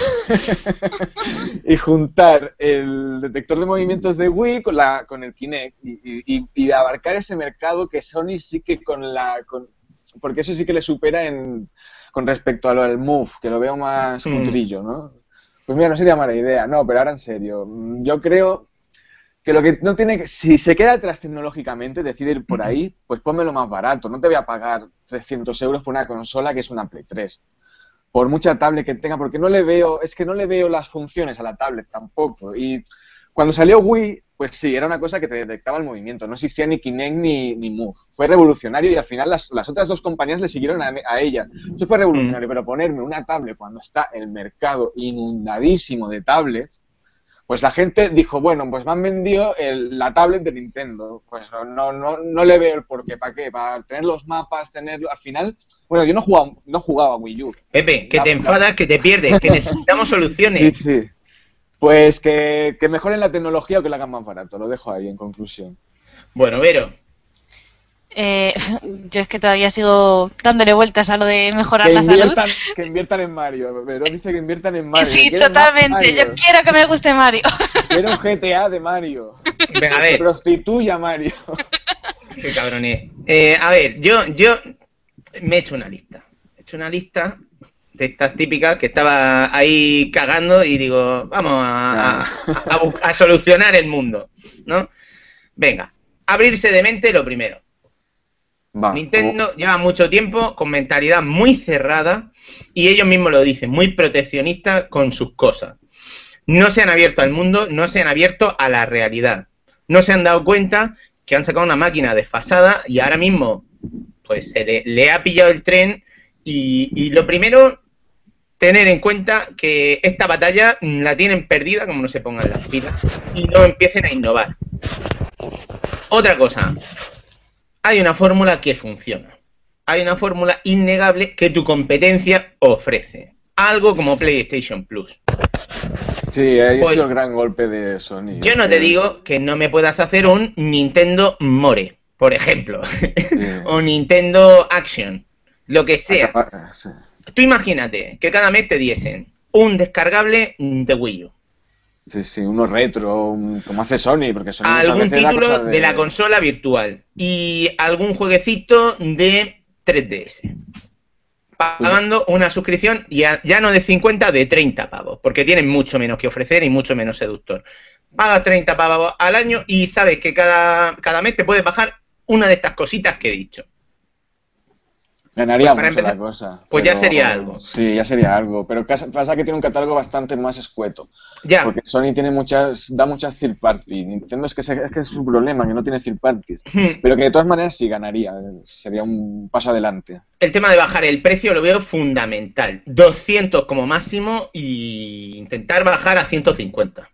y juntar el detector de movimientos de Wii con la con el Kinect y, y, y abarcar ese mercado que Sony sí que con la... Con, porque eso sí que le supera en con respecto a lo del Move, que lo veo más mm. cutrillo, ¿no? Pues mira, no sería mala idea, no, pero ahora en serio, yo creo que lo que no tiene que... Si se queda atrás tecnológicamente, decide ir por ahí, pues pónmelo más barato, no te voy a pagar trescientos euros por una consola que es una Play tres, por mucha tablet que tenga, porque no le veo, es que no le veo las funciones a la tablet tampoco, y cuando salió Wii, pues sí, era una cosa que te detectaba el movimiento, no existía ni Kinect ni, ni Move, fue revolucionario y al final las, las otras dos compañías le siguieron a, a ella, eso fue revolucionario, mm. pero ponerme una tablet cuando está el mercado inundadísimo de tablets, pues la gente dijo, bueno, pues me han vendido el, la tablet de Nintendo, pues no, no, no le veo el porqué, ¿para qué? Para tener los mapas, tenerlo, al final, bueno, yo no jugaba, no jugaba a Wii U. Pepe, que la, te enfadas, la... que te pierdes, que necesitamos soluciones. Sí, sí. Pues que, que mejoren la tecnología o que la hagan más barato, lo dejo ahí en conclusión. Bueno, Vero. Eh, yo es que todavía sigo dándole vueltas a lo de mejorar que la inviertan, salud. Que inviertan en Mario, Vero dice que inviertan en Mario. Sí, totalmente, yo quiero que me guste Mario. Quiero un G T A de Mario. Venga, a ver. Se prostituya Mario. Qué cabrones. Eh, a ver, yo, yo me he hecho una lista. He hecho una lista... de estas típicas que estaba ahí cagando y digo, vamos a, a, a, a solucionar el mundo, ¿no? Venga, abrirse de mente lo primero. Va, Nintendo oh. lleva mucho tiempo con mentalidad muy cerrada y ellos mismos lo dicen, muy proteccionistas con sus cosas. No se han abierto al mundo, no se han abierto a la realidad. No se han dado cuenta que han sacado una máquina desfasada y ahora mismo pues se le, le ha pillado el tren y, y lo primero... tener en cuenta que esta batalla la tienen perdida como no se pongan las pilas y no empiecen a innovar. Otra cosa, hay una fórmula que funciona. Hay una fórmula innegable que tu competencia ofrece. Algo como PlayStation Plus. Sí, ahí ha sido el gran golpe de Sony. Yo no te digo que no me puedas hacer un Nintendo More, por ejemplo. Sí. O Nintendo Action. Lo que sea. Sí. Tú imagínate que cada mes te diesen un descargable de Wii U. Sí, sí, uno retro, un, como hace Sony, porque Sony algún título de... de la consola virtual y algún jueguecito de tres D S. Pagando una suscripción ya, ya no de cincuenta, de treinta pavos, porque tienen mucho menos que ofrecer y mucho menos seductor. pagas treinta pavos al año y sabes que cada, cada mes te puedes bajar una de estas cositas que he dicho. Ganaría Para mucho empezar, la cosa. pues pero- ya sería algo. Sí, ya sería algo. Pero cas- pasa que tiene un catálogo bastante más escueto. Ya. Porque Sony tiene muchas, da muchas third party. Nintendo es que, se- es que es su problema, que no tiene third parties. Hmm. Pero que de todas maneras sí ganaría. Sería un paso adelante. El tema de bajar el precio lo veo fundamental. doscientos como máximo y intentar bajar a ciento cincuenta.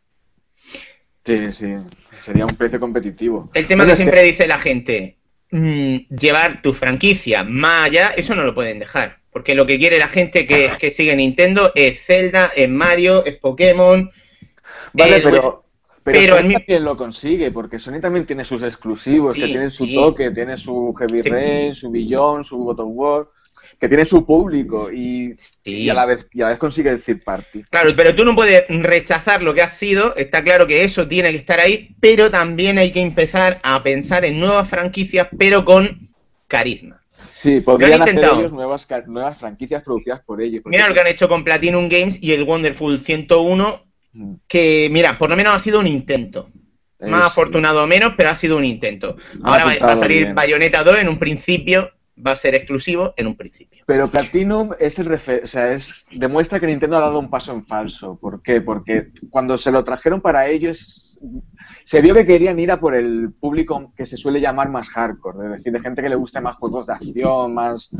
Sí, sí. Sería un precio competitivo. El tema Bueno, que es siempre dice la gente, mm, llevar tu franquicia más allá, eso no lo pueden dejar. Porque lo que quiere la gente que, que sigue Nintendo es Zelda, es Mario, es Pokémon. Vale, el pero, pero, pero Sony al mi- también lo consigue, porque Sony también tiene sus exclusivos, Sí, que tienen su sí. toque, tiene su Heavy Sí. Rain, su Beyond, su God of War, que tiene su público y, Sí. y a la vez y a la vez consigue el third party. Claro, pero tú no puedes rechazar lo que has sido, está claro que eso tiene que estar ahí, pero también hay que empezar a pensar en nuevas franquicias, pero con carisma. Sí, podrían hacer intentado. ellos nuevas, ca- nuevas franquicias producidas por ellos. porque Mira lo que han hecho con Platinum Games y el Wonderful ciento uno, Mm, que mira, por lo menos ha sido un intento. Más es- afortunado o menos, pero ha sido un intento. Ahora va, va a pintado salir bien. Bayonetta dos en un principio, va a ser exclusivo en un principio. Pero Platinum es el refer- o sea, es demuestra que Nintendo ha dado un paso en falso. ¿Por qué? Porque cuando se lo trajeron para ellos, se vio que querían ir a por el público que se suele llamar más hardcore, es decir, de gente que le guste más juegos de acción, más...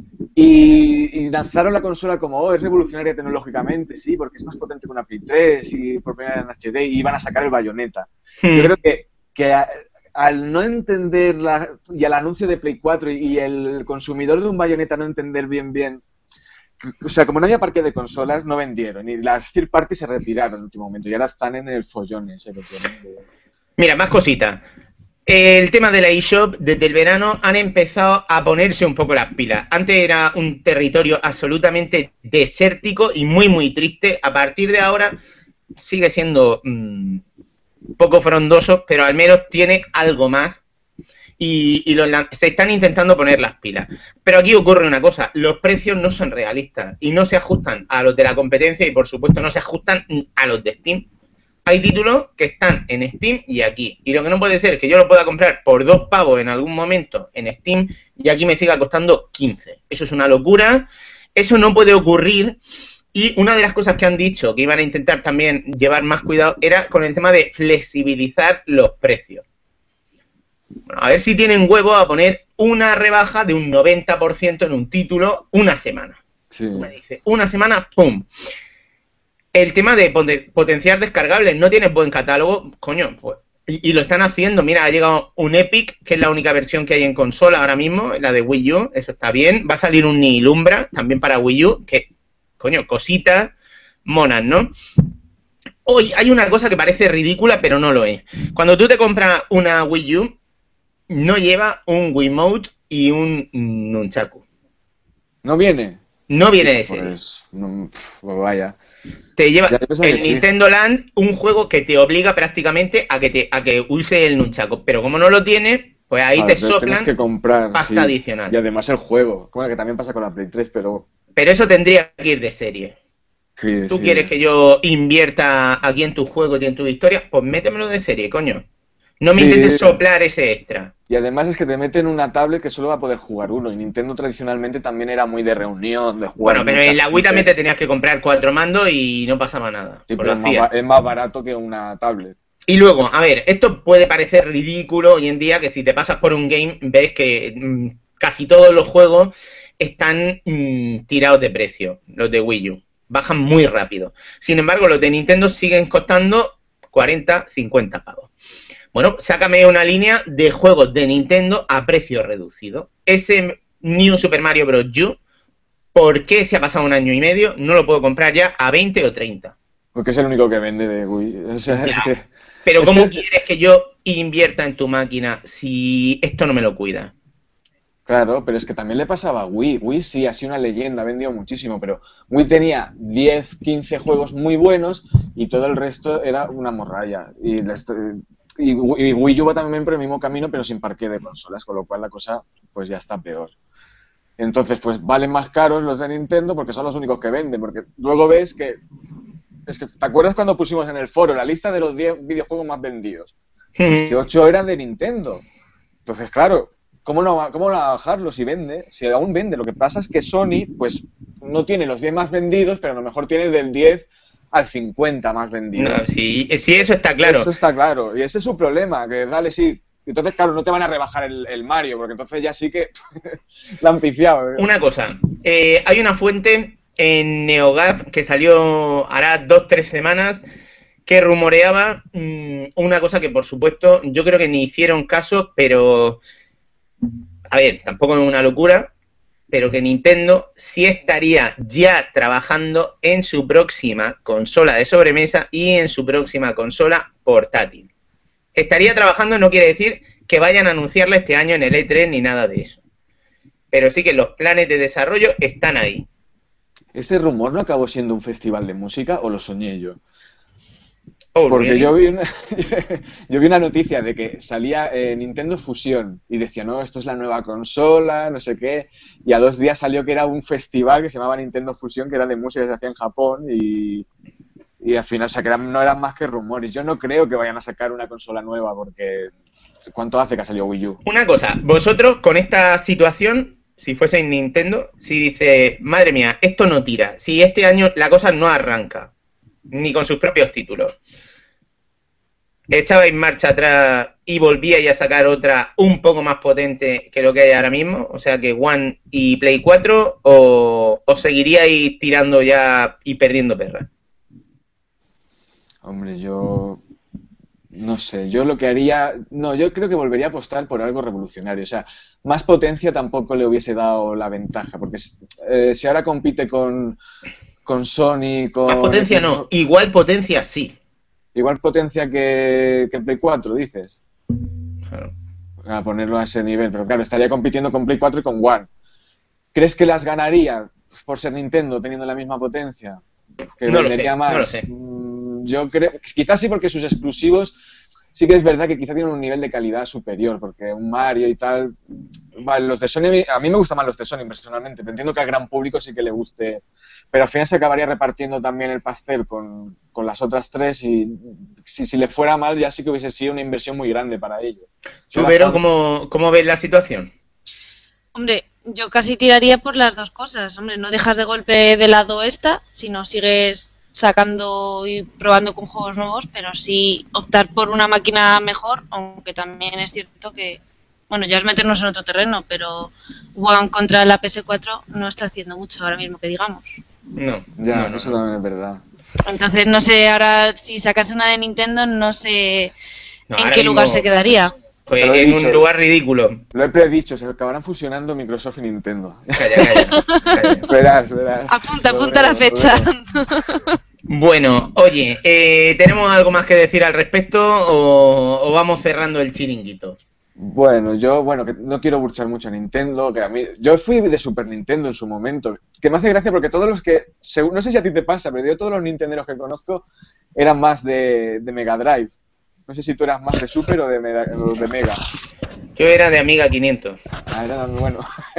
Y, y lanzaron la consola como, oh, es revolucionaria tecnológicamente, sí, porque es más potente que una Play tres y por primera vez en H D, y iban a sacar el Bayonetta. Yo creo que, que a- al no entender la, y al anuncio de Play cuatro y, y el consumidor de un Bayonetta no entender bien bien, o sea, como no había parque de consolas, no vendieron y las third parties se retiraron en el último momento y ahora están en el follón ese que tienen de- Mira, más cositas. El tema de la eShop, desde el verano han empezado a ponerse un poco las pilas. Antes era un territorio absolutamente desértico y muy, muy triste. A partir de ahora sigue siendo mmm, poco frondoso, pero al menos tiene algo más. Y, y los, se están intentando poner las pilas. Pero aquí ocurre una cosa, los precios no son realistas y no se ajustan a los de la competencia y por supuesto no se ajustan a los de Steam. Hay títulos que están en Steam y aquí. Y lo que no puede ser es que yo lo pueda comprar por dos pavos en algún momento en Steam y aquí me siga costando quince. Eso es una locura. Eso no puede ocurrir. Y una de las cosas que han dicho que iban a intentar también llevar más cuidado era con el tema de flexibilizar los precios. Bueno, a ver si tienen huevo a poner una rebaja de un noventa por ciento en un título una semana. Sí. Me dice, una semana, ¡pum! El tema de poten- potenciar descargables, no tienes buen catálogo, coño, pues, y, y lo están haciendo. Mira, ha llegado un Epic, que es la única versión que hay en consola ahora mismo, la de Wii U, eso está bien. Va a salir un Nilumbra, también para Wii U, que, coño, cositas monas, ¿no? Hoy hay una cosa que parece ridícula, pero no lo es. Cuando tú te compras una Wii U, no lleva un Wiimote y un Nunchaku. ¿No viene? No viene de serie. Pues, no, pf, pues vaya. Te lleva Ya pensaba el que sí. Nintendo Land, un juego que te obliga prácticamente a que te a que use el nunchaku, pero como no lo tienes, pues ahí Claro, te pero soplan tienes que comprar, pasta sí. adicional. Y además el juego, bueno, que también pasa con la Play tres, pero... Pero eso tendría que ir de serie. Sí, ¿Tú sí. quieres que yo invierta aquí en tus juegos y en tu historia? Pues métemelo de serie, coño. No me Sí. intentes soplar ese extra. Y además es que te meten una tablet que solo va a poder jugar uno. Y Nintendo tradicionalmente también era muy de reunión, de jugar. Bueno, pero mucha en la Wii gente. también te tenías que comprar cuatro mandos y no pasaba nada. Sí, Pues pero lo es más, hacías. ba- es más barato que una tablet. Y luego, a ver, esto puede parecer ridículo hoy en día, que si te pasas por un game ves que mmm, casi todos los juegos están mmm, tirados de precio, los de Wii U. Bajan muy rápido. Sin embargo, los de Nintendo siguen costando cuarenta, cincuenta pavos. Bueno, sácame una línea de juegos de Nintendo a precio reducido. Ese New Super Mario Bros. U, ¿por qué se ha pasado un año y medio? No lo puedo comprar ya a veinte o treinta. Porque es el único que vende de Wii. O sea, es Ya. que... Pero Es ¿cómo que- quieres que yo invierta en tu máquina si esto no me lo cuida? Claro, pero es que también le pasaba a Wii. Wii sí ha sido una leyenda, ha vendido muchísimo, pero Wii tenía diez, quince juegos muy buenos y todo el resto era una morralla. Y, les- y, y Wii U va también por el mismo camino, pero sin parque de consolas, con lo cual la cosa pues ya está peor. Entonces, pues valen más caros los de Nintendo porque son los únicos que venden, porque luego ves que Es que, ¿te acuerdas cuando pusimos en el foro la lista de los diez videojuegos más vendidos? Mm. Que ocho eran de Nintendo. Entonces, claro, ¿cómo no, va, ¿cómo no va a bajarlo si vende? Si aún vende. Lo que pasa es que Sony, pues, no tiene los diez más vendidos, pero a lo mejor tiene del diez al cincuenta más vendidos. No, sí, sí, eso está claro. Eso está claro. Y ese es su problema, que dale, sí. Entonces, claro, no te van a rebajar el, el Mario, porque entonces ya sí que la han pifiado. Una cosa, eh, hay una fuente en NeoGAF que salió hará dos, tres semanas que rumoreaba mmm, una cosa que, por supuesto, yo creo que ni hicieron caso, pero, a ver, tampoco es una locura, pero que Nintendo sí estaría ya trabajando en su próxima consola de sobremesa y en su próxima consola portátil. Estaría trabajando no quiere decir que vayan a anunciarla este año en el E tres ni nada de eso. Pero sí que los planes de desarrollo están ahí. ¿Ese rumor no acabó siendo un festival de música o lo soñé yo? Oh, Porque really? yo vi una yo vi una noticia de que salía eh, Nintendo Fusión y decía, no, esto es la nueva consola, no sé qué, y a dos días salió que era un festival que se llamaba Nintendo Fusión, que era de música que se hacía en Japón y... Y al final, o sea, que eran, no eran más que rumores. Yo no creo que vayan a sacar una consola nueva porque... ¿Cuánto hace que salió Wii U? Una cosa, vosotros con esta situación, si fueseis Nintendo, si dice, madre mía, esto no tira, si este año la cosa no arranca, ni con sus propios títulos, echabais marcha atrás y volvíais a sacar otra un poco más potente que lo que hay ahora mismo, o sea que One y Play cuatro, o os seguiríais tirando ya y perdiendo perras. Hombre, yo no sé, yo lo que haría, no, yo creo que volvería a apostar por algo revolucionario, o sea, más potencia tampoco le hubiese dado la ventaja, porque eh, si ahora compite con, con Sony, con... Más potencia no, igual potencia sí. Igual potencia que, que Play cuatro, dices. Claro. A ponerlo a ese nivel, pero claro, estaría compitiendo con Play cuatro y con One. ¿Crees que las ganaría por ser Nintendo teniendo la misma potencia? Que No lo vendería sé, más. no lo sé. Yo creo, quizás sí, porque sus exclusivos sí que es verdad que quizá tienen un nivel de calidad superior, porque un Mario y tal, vale, los de Sony, a mí me gustan más los de Sony personalmente, pero entiendo que al gran público sí que le guste, pero al final se acabaría repartiendo también el pastel con, con las otras tres y si, si le fuera mal ya sí que hubiese sido una inversión muy grande para ellos. ¿Tú, Vero, cómo, cómo ves la situación? Hombre, yo casi tiraría por las dos cosas. Hombre, no dejas de golpe de lado esta, sino sigues sacando y probando con juegos nuevos, pero sí optar por una máquina mejor, aunque también es cierto que, bueno, ya es meternos en otro terreno, pero One contra la P S cuatro no está haciendo mucho ahora mismo, que digamos. No. Ya, no, no, eso no. también es verdad. Entonces, no sé, ahora si sacase una de Nintendo, no sé No, en ahora qué mismo, lugar se quedaría. Pues Te lo he en dicho. un lugar ridículo. Lo he predicho, se acabarán fusionando Microsoft y Nintendo. Calla, calla, calla. Verás, verás. Apunta, Lo apunta veo, la lo fecha. veo. Bueno, oye, eh, ¿tenemos algo más que decir al respecto o, o vamos cerrando el chiringuito? Bueno, yo, bueno, que no quiero burchar mucho a Nintendo, que a mí, yo fui de Super Nintendo en su momento, que me hace gracia porque todos los que, según, no sé si a ti te pasa, pero yo todos los nintenderos que conozco eran más de, de Mega Drive. No sé si tú eras más de Super o de Mega. O de Mega. Yo era de Amiga quinientos. Ah, era bueno.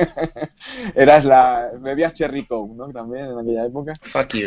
Eras la, bebías Cherry Coke, ¿no? También en aquella época. Fuck you.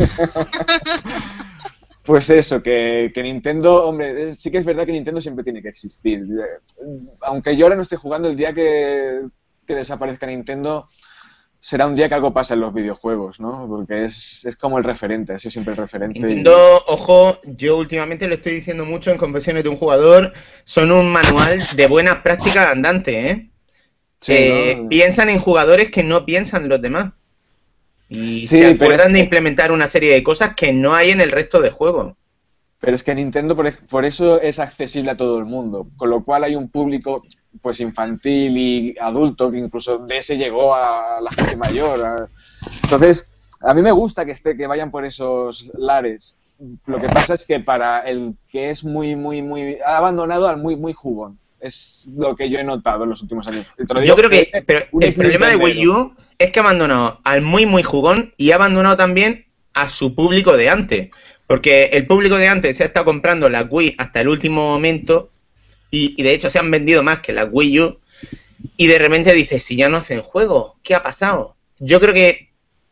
Pues eso, que, que Nintendo, hombre, sí que es verdad que Nintendo siempre tiene que existir. Aunque yo ahora no esté jugando, el día que, que desaparezca Nintendo, será un día que algo pasa en los videojuegos, ¿no? Porque es, es como el referente, ha sido siempre el referente. Nintendo, ojo, yo últimamente lo estoy diciendo mucho en Confesiones de un Jugador, son un manual de buenas prácticas andante, ¿eh? Sí, eh ¿no? Piensan en jugadores que no piensan los demás. Y Sí, se pero acuerdan es de que- implementar una serie de cosas que no hay en el resto de juegos. Pero es que Nintendo por, por eso es accesible a todo el mundo, con lo cual hay un público pues infantil y adulto que incluso de ese llegó a la gente mayor. a- Entonces, a mí me gusta que esté que vayan por esos lares. Lo que pasa es que para el que es muy muy muy ha abandonado al muy muy jugón. Es lo que yo he notado en los últimos años. Y te lo Yo digo creo que pero un el problema de Wii ex-nintendero. U es que ha abandonado al muy muy jugón y ha abandonado también a su público de antes. Porque el público de antes se ha estado comprando la Wii hasta el último momento y, y de hecho se han vendido más que la Wii U y de repente dices, si ya no hacen juego, ¿qué ha pasado? Yo creo que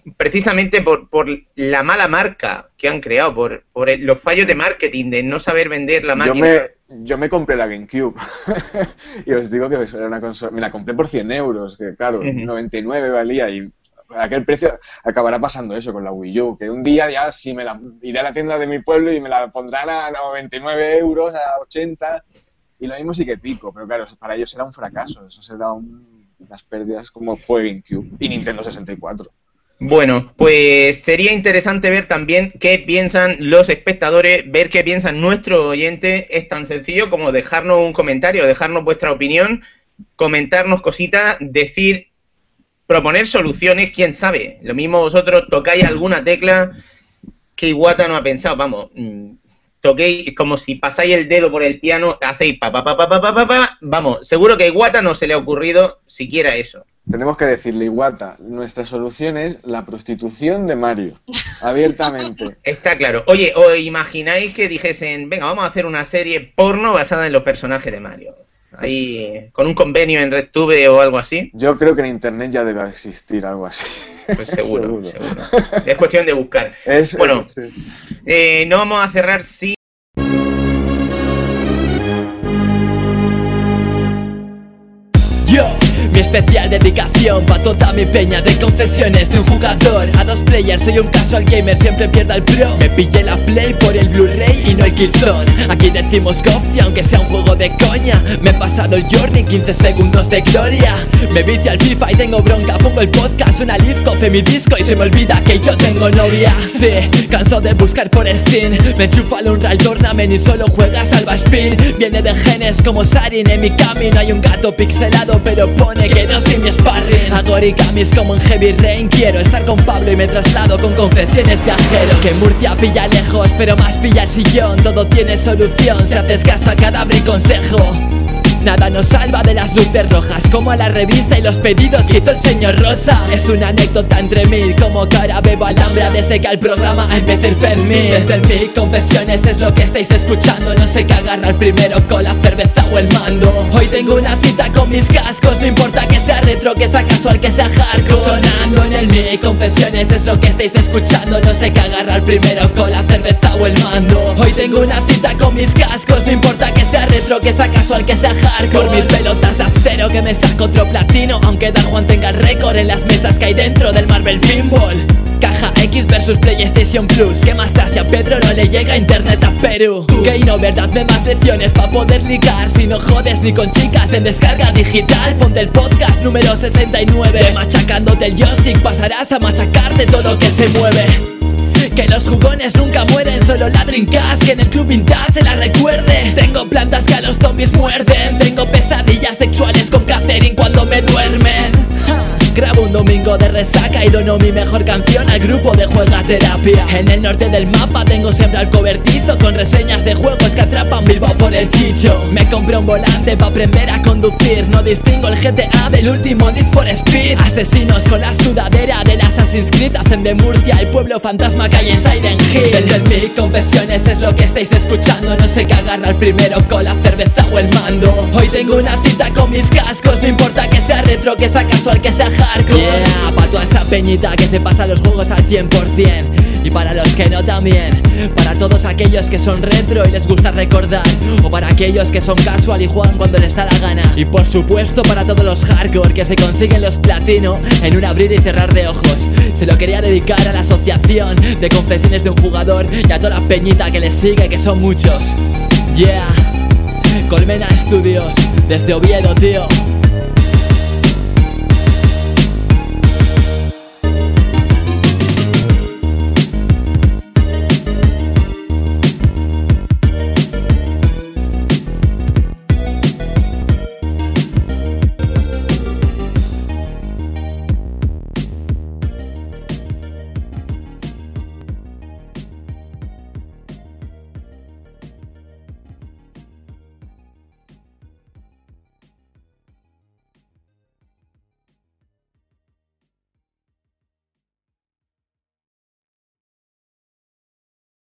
precisamente por, por la mala marca que han creado, por, por el, los fallos de marketing, de no saber vender la máquina. Yo me, yo me compré la GameCube y os digo que era una consola, me la compré por cien euros, que claro, uh-huh. noventa y nueve valía y a aquel precio acabará pasando eso con la Wii U, que un día ya si me la iré a la tienda de mi pueblo y me la pondrán a noventa y nueve euros, a ochenta, y lo mismo sí que pico, pero claro, para ellos será un fracaso, eso será un, unas pérdidas como fue GameCube y Nintendo sesenta y cuatro. Bueno, pues sería interesante ver también qué piensan los espectadores, ver qué piensan nuestros oyentes. Es tan sencillo como dejarnos un comentario, dejarnos vuestra opinión, comentarnos cositas, decir, proponer soluciones, quién sabe. Lo mismo vosotros tocáis alguna tecla que Iwata no ha pensado, vamos, toquéis como si pasáis el dedo por el piano, hacéis pa pa pa pa pa pa pa, pa. Vamos, seguro que a Iwata no se le ha ocurrido siquiera eso. Tenemos que decirle, Iwata, nuestra solución es la prostitución de Mario, abiertamente. Está claro. Oye, ¿os imagináis que dijesen, venga, vamos a hacer una serie porno basada en los personajes de Mario? Ahí, con un convenio en RedTube o algo así. Yo creo que en Internet ya debe existir algo así. Pues seguro, seguro. seguro. Es cuestión de buscar. Es, bueno, sí. eh, no vamos a cerrar sin... Yo, mi especial dedicación pa' toda mi peña de confesiones de un jugador a dos players. Soy un casual gamer, siempre pierda el pro. Me pillé la play por el Blu-ray y no el Killzone. Aquí decimos Gofty aunque sea un juego de coña. Me he pasado el Journey, quince segundos de gloria. Me vicio al FIFA y tengo bronca. Pongo el podcast, una live, coce mi disco y se me olvida que yo tengo novia. Sí, canso de buscar por Steam. Me enchufa al Unreal Tournament y solo juega Salva Spin. Viene de genes como Sarin, en mi camino hay un gato pixelado pero pone que no soy mi sparring. Hago origamis como en Heavy Rain. Quiero estar con Pablo y me traslado con confesiones viajeros. Que Murcia pilla lejos pero más pilla el sillón. Todo tiene solución si haces caso a cadáver y consejo. Nada nos salva de las luces rojas, como la revista y los pedidos que hizo el señor Rosa. Es una anécdota entre mil, como que ahora bebo alhambra desde que al programa empecé el Fermín. Desde el mic, confesiones es lo que estáis escuchando. No sé qué agarrar primero, con la cerveza o el mando. Hoy tengo una cita con mis cascos, no importa que sea retro, que sea casual, que sea hardcore. Sonando en el mic, confesiones es lo que estáis escuchando. No sé qué agarrar primero, con la cerveza o el mando. Hoy tengo una cita con mis cascos, no importa que sea retro, que sea casual, que sea hardcore. Por mis pelotas de acero que me saco otro platino. Aunque Dan Juan tenga el récord en las mesas que hay dentro del Marvel Pinball. Caja X versus PlayStation Plus. ¿Qué más da si a Pedro no le llega internet a Perú? Game Over, dadme más lecciones pa' poder ligar. Si no jodes ni con chicas en descarga digital. Ponte el podcast número sesenta y nueve. Machacándote el joystick pasarás a machacarte todo lo que se mueve. Que los jugones nunca mueren, solo la Dreamcast, que en el club vintage se la recuerde. Tengo plantas que a los zombies muerden. Tengo pesadillas sexuales con Catherine cuando me duermen. Grabo un domingo de resaca y dono mi mejor canción al grupo de Juegaterapia. En el norte del mapa tengo siempre al cobertizo, con reseñas de juegos que atrapan Bilbao por el chicho. Me compré un volante pa' aprender a conducir. No distingo el G T A del último Need for Speed. Asesinos con la sudadera del Assassin's Creed hacen de Murcia el pueblo fantasma que hay en Silent Hill. Desde el mic, confesiones es lo que estáis escuchando. No sé qué agarrar primero, con la cerveza o el mando. Hoy tengo una cita con mis cascos, no importa que sea retro, que sea casual, que sea hardcore. Yeah, pa' toda esa peñita que se pasa los juegos al cien por cien. Y para los que no también. Para todos aquellos que son retro y les gusta recordar. O para aquellos que son casual y juegan cuando les da la gana. Y por supuesto para todos los hardcore que se consiguen los platino en un abrir y cerrar de ojos. Se lo quería dedicar a la asociación de confesiones de un jugador y a toda la peñita que les sigue, que son muchos. Yeah, Colmena Studios, desde Oviedo, tío.